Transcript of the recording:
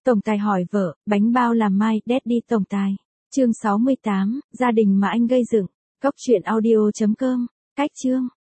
Tổng tài hỏi vợ, bánh bao làm mai, Daddy tổng tài. Chương 68, gia đình mà anh gây dựng. Cốc truyện audio.com. Cách chương.